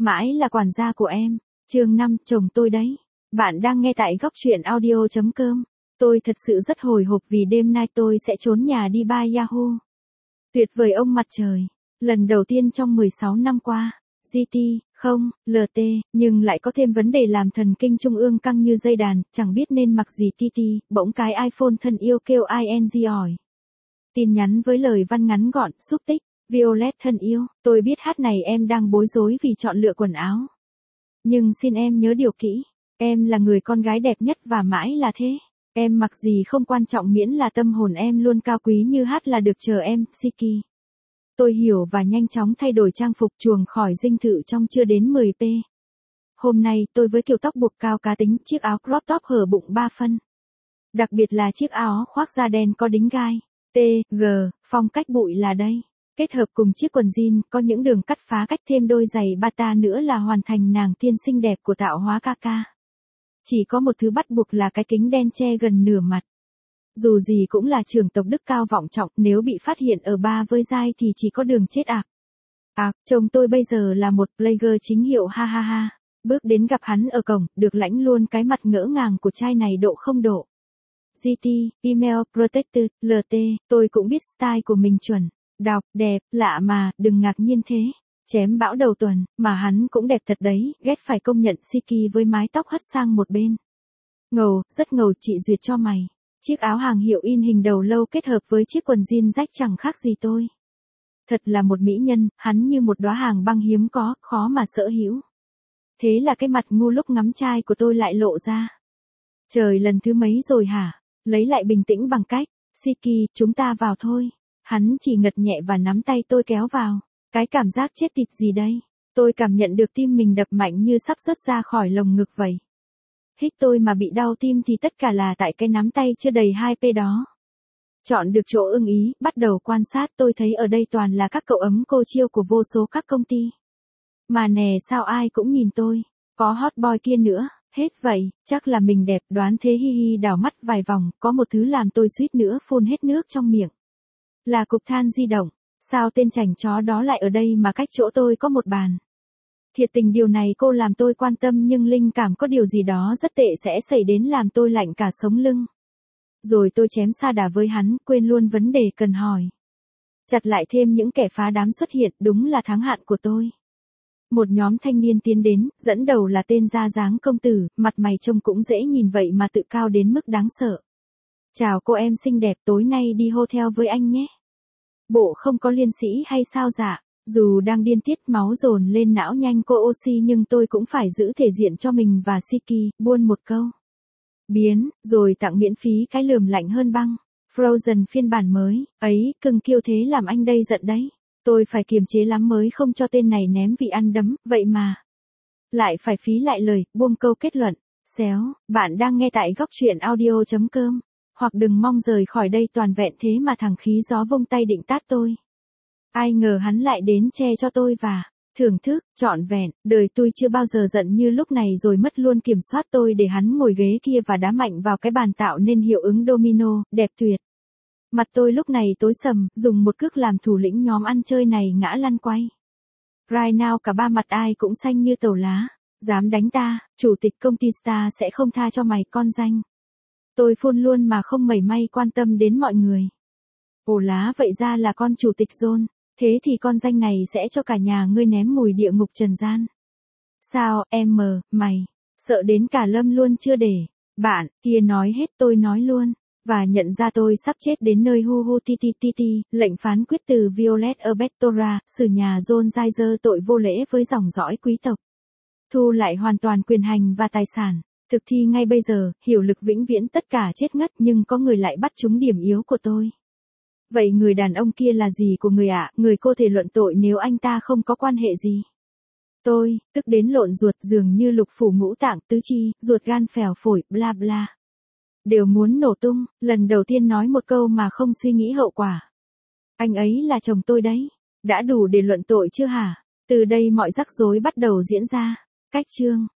mãi là quản gia của em. Chương 5, chồng tôi đấy. Bạn đang nghe tại góc truyện audio.com. Tôi thật sự rất hồi hộp vì đêm nay tôi sẽ trốn nhà đi by Yahoo. Tuyệt vời ông mặt trời. Lần đầu tiên trong 16 năm qua. GT, không, LT, nhưng lại có thêm vấn đề làm thần kinh trung ương căng như dây đàn, chẳng biết nên mặc gì TT, bỗng cái iPhone thân yêu kêu ING ỏi. Tin nhắn với lời văn ngắn gọn, xúc tích, Violet thân yêu, tôi biết hát này em đang bối rối vì chọn lựa quần áo. Nhưng xin em nhớ điều kỹ, em là người con gái đẹp nhất và mãi là thế. Em mặc gì không quan trọng miễn là tâm hồn em luôn cao quý như hát là được chờ em, Siki. Tôi hiểu và nhanh chóng thay đổi trang phục chuồng khỏi dinh thự trong chưa đến 10p. Hôm nay tôi với kiểu tóc buộc cao cá tính, chiếc áo crop top hở bụng 3 phân. Đặc biệt là chiếc áo khoác da đen có đính gai. TG, phong cách bụi là đây. Kết hợp cùng chiếc quần jean có những đường cắt phá cách thêm đôi giày bata nữa là hoàn thành nàng tiên xinh đẹp của tạo hóa Kaka. Chỉ có một thứ bắt buộc là cái kính đen che gần nửa mặt. Dù gì cũng là trưởng tộc đức cao vọng trọng, nếu bị phát hiện ở ba với dai thì chỉ có đường chết ạc. Chồng tôi bây giờ là một player chính hiệu ha ha ha. Bước đến gặp hắn ở cổng, được lãnh luôn cái mặt ngỡ ngàng của trai này độ không độ. GT, email protected, LT, tôi cũng biết style của mình chuẩn. Đọc, đẹp, lạ mà, đừng ngạc nhiên thế. Chém bão đầu tuần, mà hắn cũng đẹp thật đấy, ghét phải công nhận Siki với mái tóc hất sang một bên. Ngầu, rất ngầu, chị duyệt cho mày. Chiếc áo hàng hiệu in hình đầu lâu kết hợp với chiếc quần jean rách chẳng khác gì tôi. Thật là một mỹ nhân, hắn như một đóa hàng băng hiếm có, khó mà sở hữu. Thế là cái mặt ngu lúc ngắm trai của tôi lại lộ ra. Trời, lần thứ mấy rồi hả? Lấy lại bình tĩnh bằng cách, Siki, chúng ta vào thôi. Hắn chỉ ngật nhẹ và nắm tay tôi kéo vào. Cái cảm giác chết tịt gì đây? Tôi cảm nhận được tim mình đập mạnh như sắp rớt ra khỏi lồng ngực vậy. Hít tôi mà bị đau tim thì tất cả là tại cái nắm tay chưa đầy 2p đó. Chọn được chỗ ưng ý, bắt đầu quan sát, tôi thấy ở đây toàn là các cậu ấm cô chiêu của vô số các công ty. Mà nè, sao ai cũng nhìn tôi, có hot boy kia nữa, hết vậy, chắc là mình đẹp, đoán thế, hi hi, đảo mắt vài vòng, có một thứ làm tôi suýt nữa phun hết nước trong miệng. Là cục than di động, sao tên chảnh chó đó lại ở đây mà cách chỗ tôi có một bàn. Thiệt tình điều này cô làm tôi quan tâm, nhưng linh cảm có điều gì đó rất tệ sẽ xảy đến làm tôi lạnh cả sống lưng. Rồi tôi chém sa đà với hắn, quên luôn vấn đề cần hỏi. Chặt lại thêm những kẻ phá đám xuất hiện, đúng là thắng hạn của tôi. Một nhóm thanh niên tiến đến, dẫn đầu là tên da dáng công tử, mặt mày trông cũng dễ nhìn vậy mà tự cao đến mức đáng sợ. Chào cô em xinh đẹp, tối nay đi hotel với anh nhé. Bộ không có liên sĩ hay sao dạ? Dù đang điên tiết máu dồn lên não nhanh cô oxy nhưng tôi cũng phải giữ thể diện cho mình và Siki, buôn một câu. Biến, rồi tặng miễn phí cái lườm lạnh hơn băng. Frozen phiên bản mới, ấy, cưng kiêu thế làm anh đây giận đấy. Tôi phải kiềm chế lắm mới không cho tên này ném vị ăn đấm, vậy mà. Lại phải phí lại lời, buông câu kết luận. Xéo, bạn đang nghe tại góc truyện audio.com. Hoặc đừng mong rời khỏi đây toàn vẹn thế mà thằng khí gió vung tay định tát tôi. Ai ngờ hắn lại đến che cho tôi và thưởng thức, trọn vẹn, đời tôi chưa bao giờ giận như lúc này rồi mất luôn kiểm soát tôi để hắn ngồi ghế kia và đá mạnh vào cái bàn tạo nên hiệu ứng domino, đẹp tuyệt. Mặt tôi lúc này tối sầm, dùng một cước làm thủ lĩnh nhóm ăn chơi này ngã lăn quay. Right now cả ba mặt ai cũng xanh như tàu lá. Dám đánh ta, chủ tịch công ty Star sẽ không tha cho mày con danh. Tôi phun luôn mà không mảy may quan tâm đến mọi người. Ồ lá, vậy ra là con chủ tịch John. Thế thì con danh này sẽ cho cả nhà ngươi ném mùi địa ngục trần gian. Sao, em mày, sợ đến cả Lâm luôn chưa để. Bạn, kia nói hết tôi nói luôn. Và nhận ra tôi sắp chết đến nơi hu hu ti ti ti ti, lệnh phán quyết từ Violet Albertora, xử nhà John Gizer tội vô lễ với dòng dõi quý tộc. Thu lại hoàn toàn quyền hành và tài sản. Thực thi ngay bây giờ, hiệu lực vĩnh viễn tất cả chết ngất nhưng có người lại bắt trúng điểm yếu của tôi. Vậy người đàn ông kia là gì của người ạ? Người cô thể luận tội nếu anh ta không có quan hệ gì. Tôi, tức đến lộn ruột dường như lục phủ ngũ tạng tứ chi, ruột gan phèo phổi, bla bla. Đều muốn nổ tung, lần đầu tiên nói một câu mà không suy nghĩ hậu quả. Anh ấy là chồng tôi đấy. Đã đủ để luận tội chưa hả? Từ đây mọi rắc rối bắt đầu diễn ra. Cách chương.